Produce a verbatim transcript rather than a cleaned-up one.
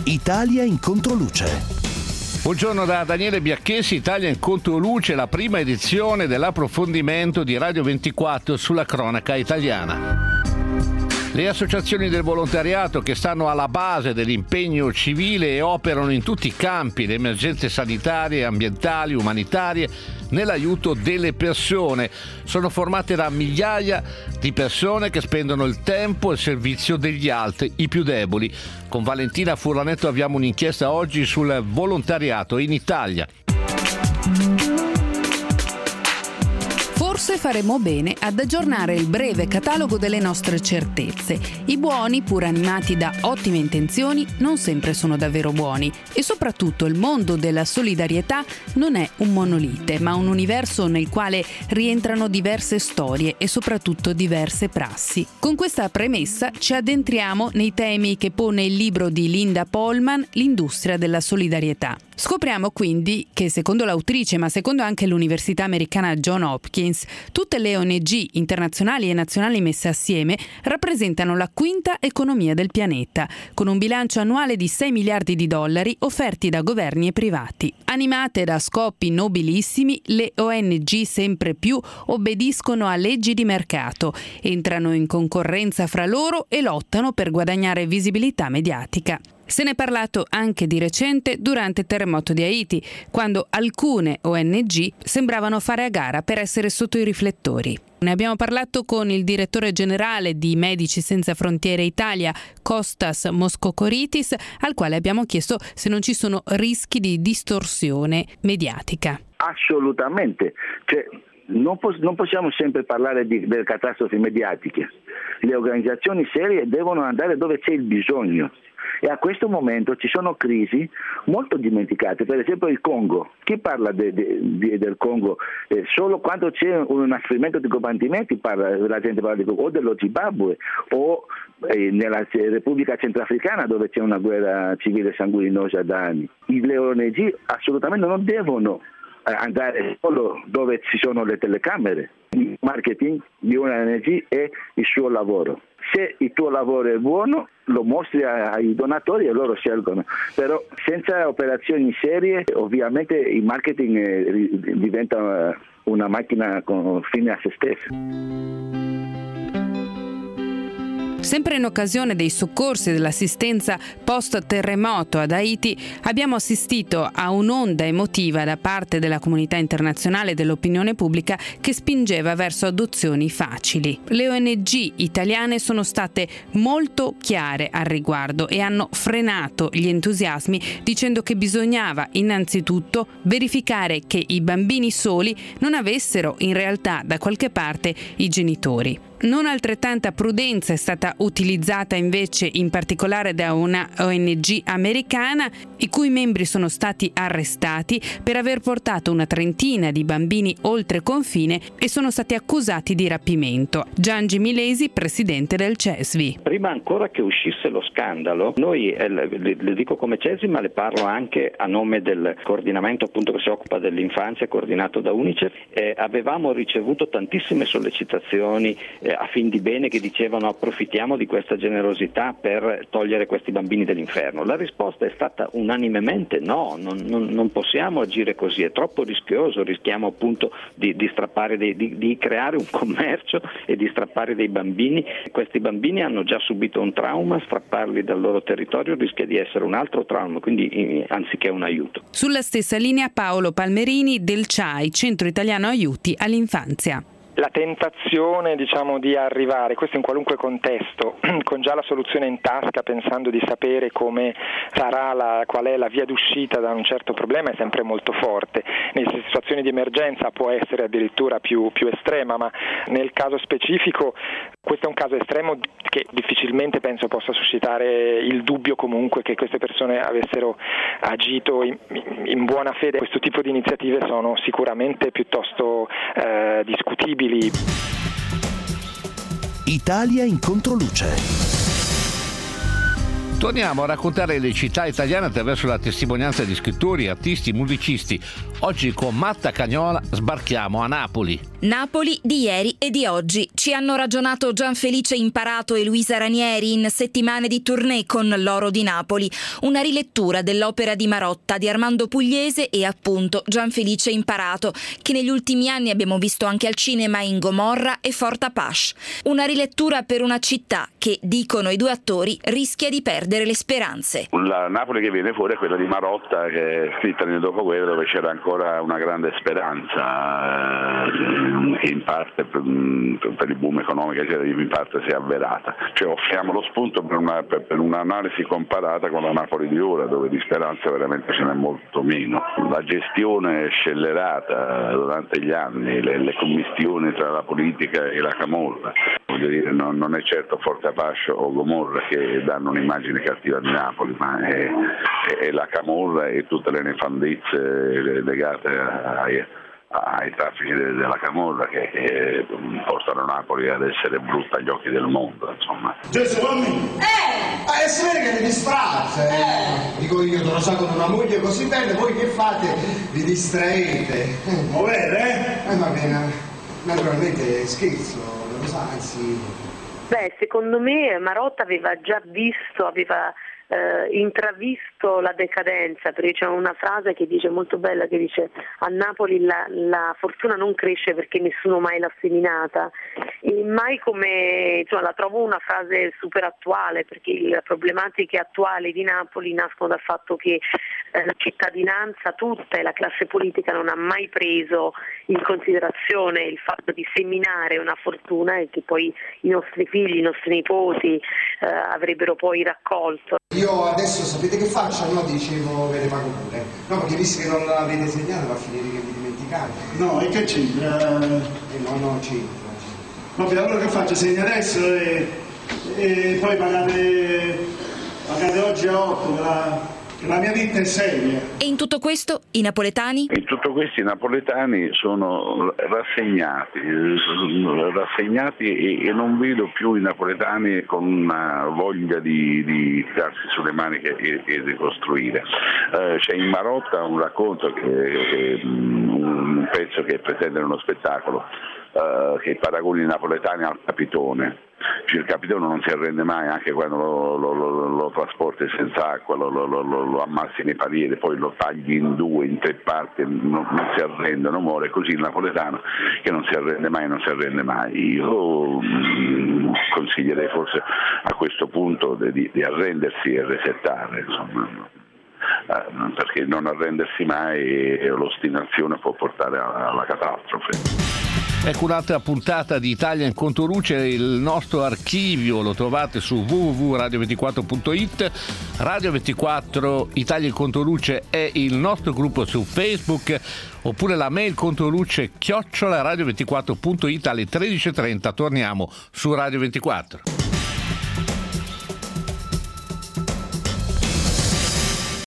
Italia in controluce. Buongiorno da Daniele Biacchesi. Italia in controluce, la prima edizione dell'approfondimento di Radio ventiquattro sulla cronaca italiana. Le associazioni del volontariato che stanno alla base dell'impegno civile e operano in tutti i campi, le emergenze sanitarie, ambientali, umanitarie, nell'aiuto delle persone, sono formate da migliaia di persone che spendono il tempo al servizio degli altri, i più deboli. Con Valentina Furlanetto abbiamo un'inchiesta oggi sul volontariato in Italia. Forse faremo bene ad aggiornare il breve catalogo delle nostre certezze. I buoni, pur animati da ottime intenzioni, non sempre sono davvero buoni. E soprattutto il mondo della solidarietà non è un monolite, ma un universo nel quale rientrano diverse storie e soprattutto diverse prassi. Con questa premessa ci addentriamo nei temi che pone il libro di Linda Polman, L'industria della solidarietà. Scopriamo quindi che, secondo l'autrice, ma secondo anche l'Università americana Johns Hopkins, tutte le O N G internazionali e nazionali messe assieme rappresentano la quinta economia del pianeta, con un bilancio annuale di sei miliardi di dollari offerti da governi e privati. Animate da scopi nobilissimi, le O N G sempre più obbediscono a leggi di mercato, entrano in concorrenza fra loro e lottano per guadagnare visibilità mediatica. Se ne è parlato anche di recente durante il terremoto di Haiti, quando alcune O N G sembravano fare a gara per essere sotto i riflettori. Ne abbiamo parlato con il direttore generale di Medici Senza Frontiere Italia, Kostas Moskokoritis, al quale abbiamo chiesto se non ci sono rischi di distorsione mediatica. Assolutamente. Cioè, non, pos- non possiamo sempre parlare di, delle catastrofi mediatiche. Le organizzazioni serie devono andare dove c'è il bisogno. E a questo momento ci sono crisi molto dimenticate, per esempio il Congo. Chi parla de, de, de, del Congo? Eh, solo quando c'è un inasprimento di combattimenti parla, la gente parla di Congo, o dello Zimbabwe, o eh, nella Repubblica Centrafricana dove c'è una guerra civile sanguinosa da anni. Le O N G assolutamente non devono andare solo dove ci sono le telecamere. Il marketing di una O N G è il suo lavoro. Se il tuo lavoro è buono, lo mostri ai donatori e loro scelgono. Però senza operazioni serie, ovviamente il marketing diventa una macchina con fine a se stessa. Sempre in occasione dei soccorsi e dell'assistenza post-terremoto ad Haiti, abbiamo assistito a un'onda emotiva da parte della comunità internazionale e dell'opinione pubblica che spingeva verso adozioni facili. Le O N G italiane sono state molto chiare al riguardo e hanno frenato gli entusiasmi dicendo che bisognava innanzitutto verificare che i bambini soli non avessero in realtà da qualche parte i genitori. Non altrettanta prudenza è stata utilizzata invece in particolare da una O N G americana, i cui membri sono stati arrestati per aver portato una trentina di bambini oltre confine e sono stati accusati di rapimento. Giangi Milesi, presidente del CESVI. Prima ancora che uscisse lo scandalo, noi, eh, le, le dico come CESVI, ma le parlo anche a nome del coordinamento appunto che si occupa dell'infanzia, coordinato da UNICEF, eh, avevamo ricevuto tantissime sollecitazioni eh, a fin di bene che dicevano approfittiamo di questa generosità per togliere questi bambini dall'inferno. La risposta è stata unanimemente no, non, non, non possiamo agire così, è troppo rischioso, rischiamo appunto di, di strappare dei, di, di creare un commercio e di strappare dei bambini. Questi bambini hanno già subito un trauma, strapparli dal loro territorio rischia di essere un altro trauma, quindi anziché un aiuto. Sulla stessa linea Paolo Palmerini del C A I, Centro Italiano Aiuti all'Infanzia. La tentazione, diciamo, di arrivare, questo in qualunque contesto, con già la soluzione in tasca, pensando di sapere come sarà la, qual è la via d'uscita da un certo problema, è sempre molto forte. Nelle situazioni di emergenza può essere addirittura più, più estrema, ma nel caso specifico questo è un caso estremo che difficilmente penso possa suscitare il dubbio comunque che queste persone avessero agito in, in buona fede. Questo tipo di iniziative sono sicuramente piuttosto eh, discutibili. Italia in controluce. Torniamo a raccontare le città italiane attraverso la testimonianza di scrittori, artisti, musicisti. Oggi con Marta Cagnola sbarchiamo a Napoli. Napoli di ieri e di oggi. Ci hanno ragionato Gianfelice Imparato e Luisa Ranieri in Settimane di tournée con L'Oro di Napoli, una rilettura dell'opera di Marotta di Armando Pugliese e appunto Gianfelice Imparato, che negli ultimi anni abbiamo visto anche al cinema in Gomorra e Fort Apache. Una rilettura per una città che, dicono i due attori, rischia di perdere le speranze. La Napoli che viene fuori è quella di Marotta, che è scritta nel dopoguerra, dove c'era ancora una grande speranza, eh, che in parte per, per il boom economico in parte si è avverata. Cioè offriamo lo spunto per, una, per, per un'analisi comparata con la Napoli di ora, dove di speranza veramente ce n'è molto meno. La gestione scellerata durante gli anni, le, le commistioni tra la politica e la camorra, voglio dire, non, non è certo Fort Apache o Gomorra che danno un'immagine cattiva di Napoli, ma è, è la camorra e tutte le nefandezze legate ai, ai traffici della camorra che, che portano Napoli ad essere brutta agli occhi del mondo, insomma. Gesù, uomini! Eh! Ma è vero che vi distratte, eh. Dico io, te lo so, con una moglie così bella, voi che fate? Vi distraete. Muovere, eh? Eh, va bene, naturalmente scherzo, lo sa, anzi... Beh, secondo me Marotta aveva già visto, aveva eh, intravisto la decadenza, perché c'è una frase che dice molto bella, che dice: a Napoli la, la fortuna non cresce perché nessuno mai l'ha seminata. E mai come, insomma, la trovo una frase super attuale, perché le problematiche attuali di Napoli nascono dal fatto che eh, la cittadinanza tutta e la classe politica non ha mai preso in considerazione il fatto di seminare una fortuna e che poi i nostri figli, i nostri nipoti eh, avrebbero poi raccolto. Io adesso sapete che faccio? No, dicevo, ve le pago pure. No, perché visto che non l'avete segnato va a finire che vi dimenticate. No, e che c'entra? Eh, no, no, c'entra. Vabbè, allora che faccio? Segno adesso e, e poi pagate, pagate oggi a otto, la... La mia vita è seria. E in tutto questo i napoletani? In tutto questo i napoletani sono rassegnati, rassegnati e, e non vedo più i napoletani con una voglia di, di tirarsi sulle maniche e, e ricostruire. Eh, c'è in Marotta un racconto, che, che, un pezzo che è presente nello spettacolo, eh, che paragona i napoletani al capitone. Cioè, il capitano non si arrende mai, anche quando lo, lo, lo, lo trasporti senza acqua, lo, lo, lo, lo ammazzi nei palieri, poi lo tagli in due, in tre parti, non, non si arrende, non muore. Così il napoletano che non si arrende mai, non si arrende mai. Io mh, consiglierei forse a questo punto di, di arrendersi e resettare, insomma. Eh, perché non arrendersi mai e l'ostinazione può portare alla catastrofe. Ecco un'altra puntata di Italia in Controluce, il nostro archivio lo trovate su w w w punto radio ventiquattro punto i t. Radio ventiquattro Italia in Controluce è il nostro gruppo su Facebook, oppure la mail controluce chiocciola radio ventiquattro punto i t. Alle tredici e trenta torniamo su Radio ventiquattro.